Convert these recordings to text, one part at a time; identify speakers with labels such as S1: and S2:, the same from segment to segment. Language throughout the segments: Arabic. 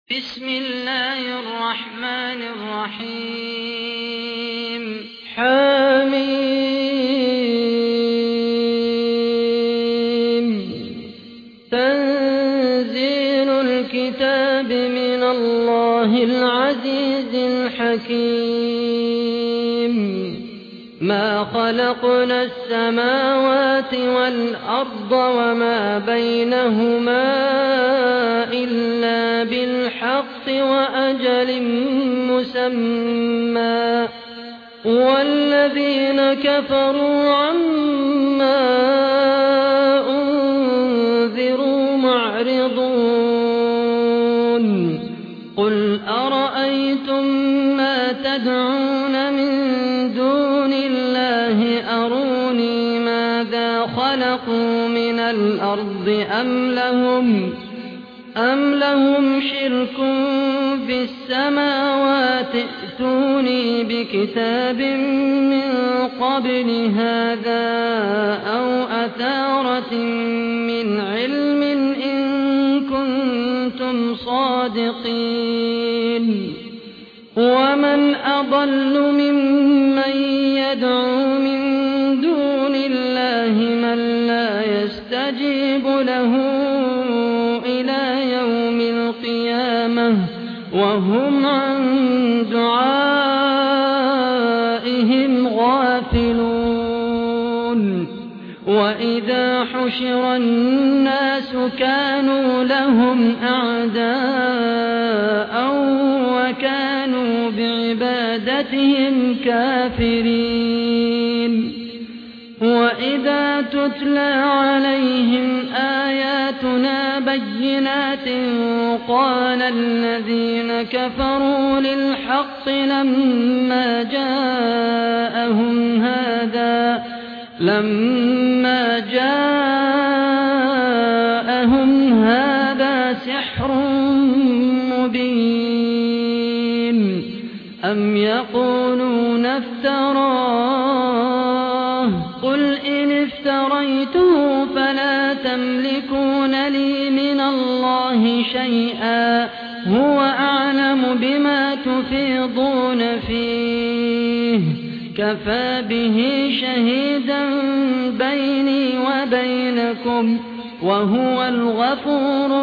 S1: بسم الله الرحمن الرحيم
S2: حميم تنزيل الكتاب من الله العزيز الحكيم ما خلقنا السماوات والأرض وما بينهما إلا بالحق وأجل مسمى والذين كفروا عما أنذروا معرضون قل أرأيتم ما تدعون من دون الله أروني ماذا خلقوا من الأرض أم لهم شرك في السماوات ائتوني بكتاب من قبل هذا أو أثارة من علم إن كنتم صادقين ومن أضل ممن يدعو من دون الله من لا يستجيب له إلى يوم القيامة وهم عن دعائهم غافلون وإذا حشر الناس كانوا لهم أعداء وكانوا بعبادتهم كافرين وإذا تتلى عليهم آياتنا بينات قال الذين كفروا للحق لما جاءهم هذا سحر مبين أم يقولون افتراه قل إن افتريته فلا تملكون لي من الله شيئا هو أعلم بما تفيضون فيه كفى به شهيدا بيني وبينكم وهو الغفور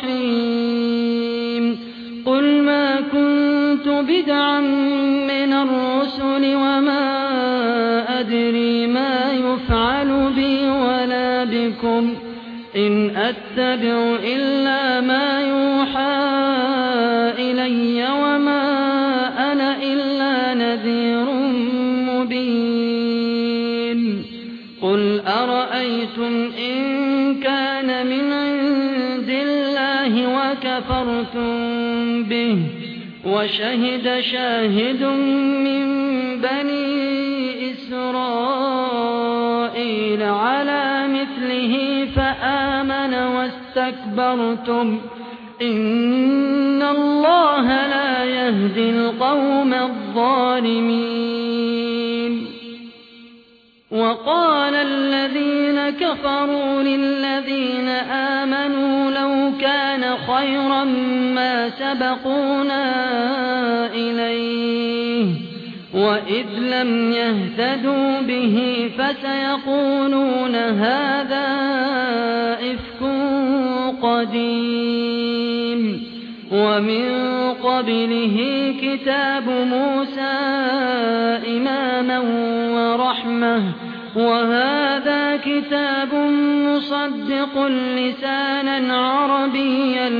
S2: الرحيم قل ما كنت بدعا من الرسل وما أدري ما يفعل بي ولا بكم إن أتبع إلا ما يوحى إلي وما أنا إلا نذير مبين قل أرأيتم إن كان من عند الله وكفرتم به وشهد شاهد من بني إسرائيل على مثله فآمن واستكبرتم إن الله لا يهدي القوم الظالمين وقال الذين كفروا للذين آمنوا لو كان خيرا ما سبقونا إليه وإذ لم يهتدوا به فسيقولون هذا إفك قديم ومن قبله كتاب موسى إماما ورحمة وهذا كتاب مصدق لسانا عربيا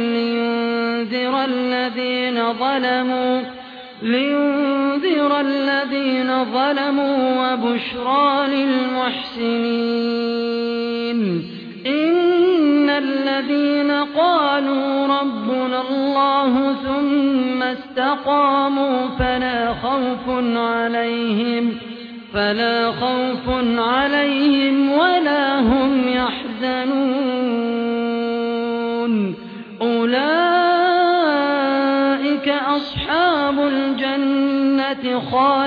S2: لينذر الذين ظلموا وبشرى للمحسنين إن الذين قالوا ربنا الله ثم استقاموا فلا خوف عليهم ولا هم يحزنون أولئك أصحاب الجنة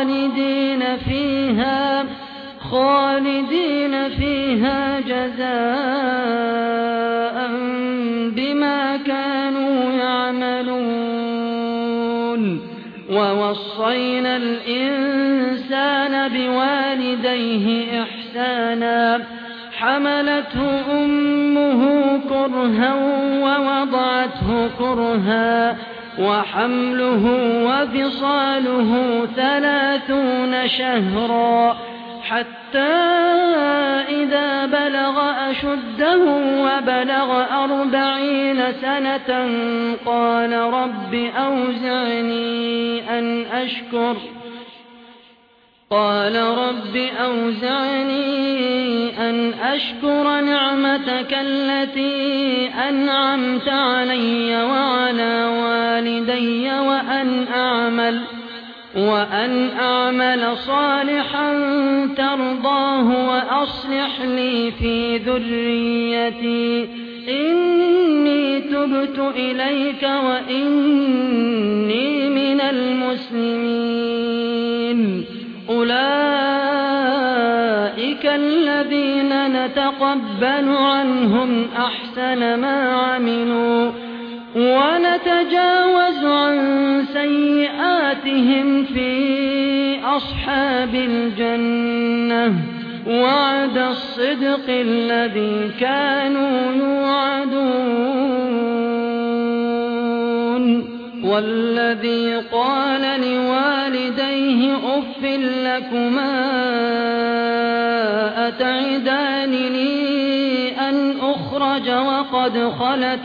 S2: خالدين فيها جزاء بما كانوا يعملون. ووصينا الإنسان بوالديه إحسانا حملته أمه كرها ووضعته كرها وحمله وفصاله 30 شهرا حتى إذا بلغ أشده وبلغ 40 سنة قال رب أوزعني أن أشكر نعمتك التي أنعمت علي وعلى والدي وأن أعمل صالحا ترضاه وأصلح لي في ذريتي إني تبت إليك وإني من المسلمين. أولئك الذين نتقبل عنهم أحسن ما عملوا ونتجاوز عن سيئاتهم في أصحاب الجنة وعد الصدق الذي كانوا يوعدون. والذي قال لوالديه أف لكما أتعدانني أن أخرج وقد خلت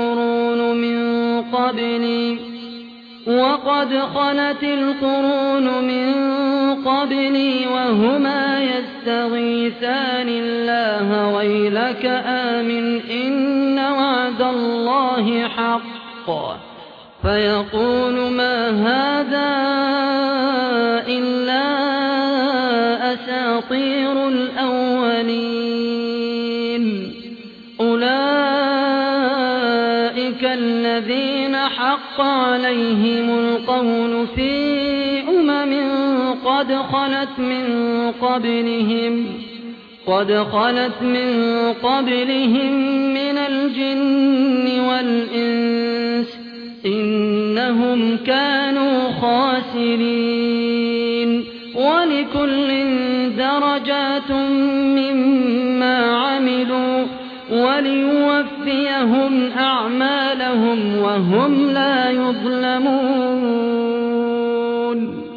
S2: القرون من قبلي وهما يستغيثان الله ويلك آمن إن وعد الله حق فيقول ما هذا إلا أساطير الأولين. أولئك الذين حق عليهم القول في قد خلت من قبلهم من الجن والإنس إنهم كانوا خاسرين. ولكل درجات مما عملوا وليوفيهم أعمالهم وهم لا يظلمون.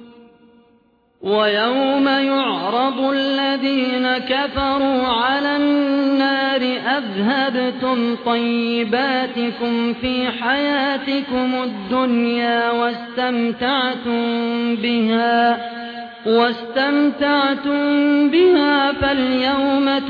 S2: ويوم يعرض الذين كفروا على النار أذهبتم طيباتكم في حياتكم الدنيا واستمتعتم بها فاليوم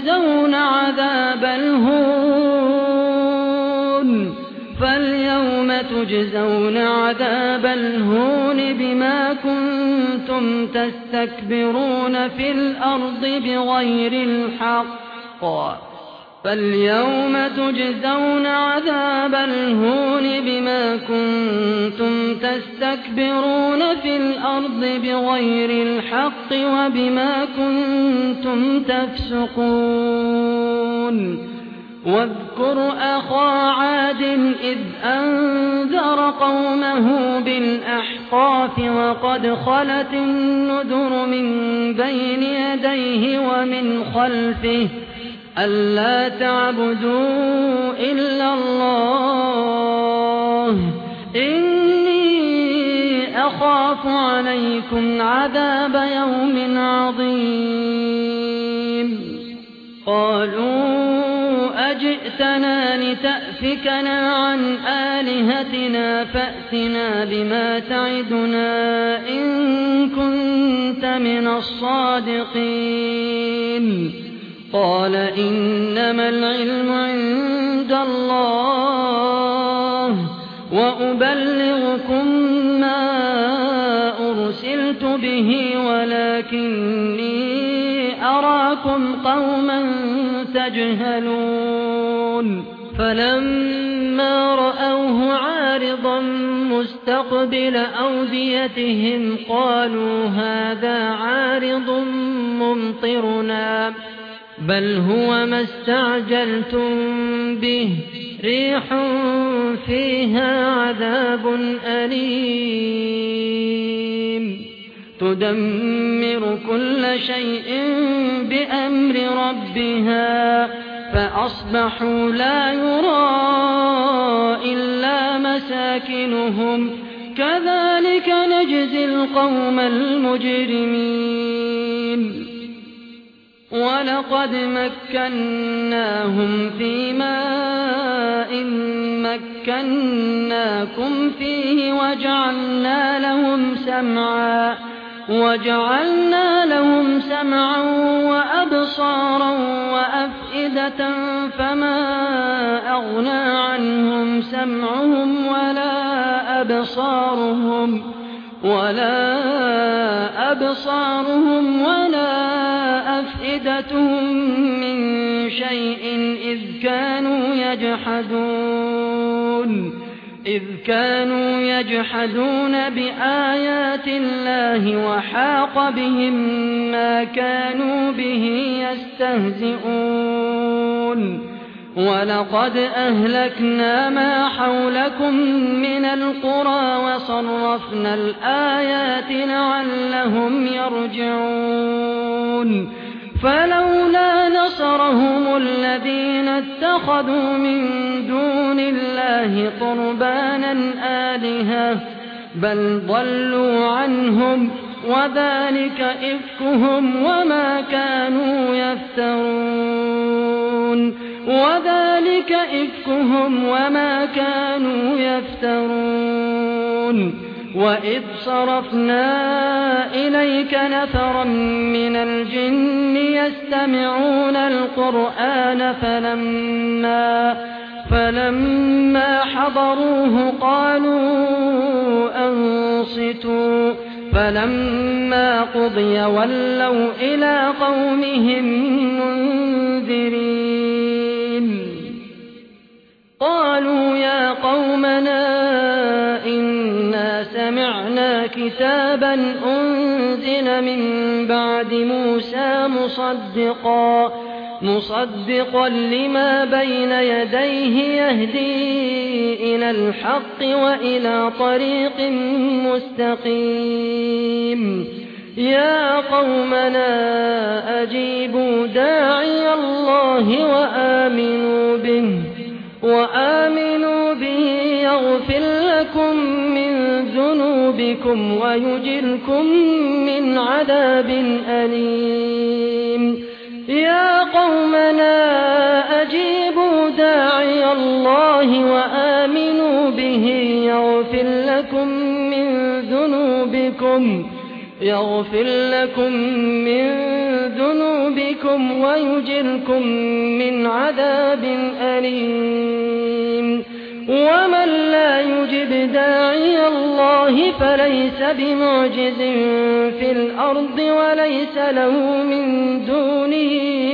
S2: تجزون عذاب الهون بما كنتم تستكبرون في الأرض بغير الحق. وبما كنتم تفسقون. واذكر أخا عاد إذ أنذر قومه بالأحقاف وقد خلت النذر من بين يديه ومن خلفه ألا تعبدوا إلا الله إني أخاف عليكم عذاب يوم عظيم. قالوا أجئتنا لتأفكنا عن آلهتنا فأتنا بما تعدنا إن كنت من الصادقين. قال إنما العلم عند الله وأبلغكم ما أرسلت به ولكني أراكم قوما تجهلون. فلما رأوه عارضا مستقبل أوديتهم قالوا هذا عارض ممطرنا بل هو ما استعجلتم به ريح فيها عذاب أليم تدمر كل شيء بأمر ربها فأصبحوا لا يرى إلا مساكنهم كذلك نجزي القوم المجرمين ولقد مكناهم في ماء مكناكم فيه وجعلنا لهم سمعا وأبصارا وأفئدة فما أغنى عنهم سمعهم ولا أبصارهم ولا أفئدتهم من شيء إذ كانوا يجحدون بآيات الله وحاق بهم ما كانوا به يستهزئون ولقد أهلكنا ما حولكم من القرى وصرفنا الآيات لعلهم يرجعون فلولا نصرهم الذين اتخذوا من دون الله قربانا آلهة بل ضلوا عنهم وذلك إفكهم وما كانوا يفترون وإذ صرفنا إليك نفرا من الجن يستمعون القرآن فلما حضروه قالوا أنصتوا فلما قضي ولوا إلى قومهم منذرين قالوا يا قومنا إنا سمعنا كتابا أنزل من بعد موسى مصدقا لما بين يديه يهدي إلى الحق وإلى طريق مستقيم يا قومنا أجيبوا داعي الله وآمنوا به يغفر لكم من ذنوبكم ويجركم من عذاب أليم يا قومنا أجيبوا داعي الله وآمنوا به يغفر لكم من ذنوبكم ويجركم من عذاب أليم ومن لا يجب داعي الله فليس بمعجز في الأرض وليس له من دونه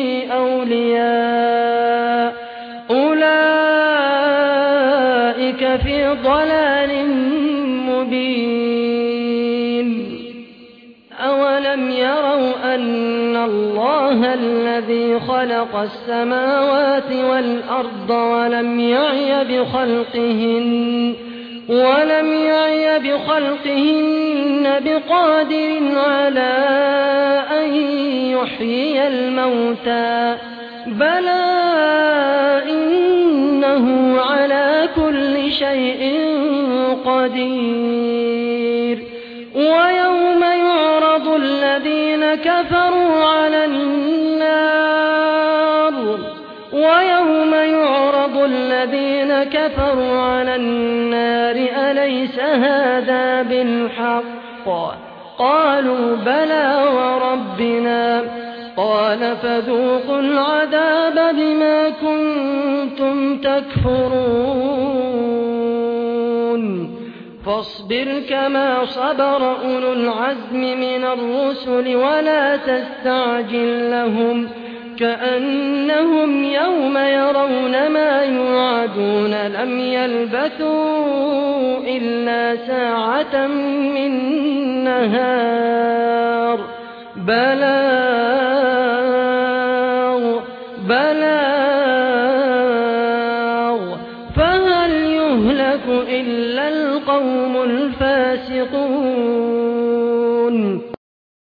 S2: أولياء أولئك في ضلال مبين أولم يروا أن الله الذي خلق السماوات والأرض ولم يعي بخلقهن بقادر على أن يحيي الموتى بلى إنه على كل شيء قدير ويوم يعرض الذين كفروا على النار أليس هذا بالحق قالوا بلى وربنا قال فذوقوا العذاب بما كنتم تكفرون فاصبر كما صبر أولو العزم من الرسل ولا تستعجل لهم كأنهم يوم يرون ما يوعدون لم يلبثوا إلا ساعة من نهار بلاغ فهل يهلك القوم الفاسقون.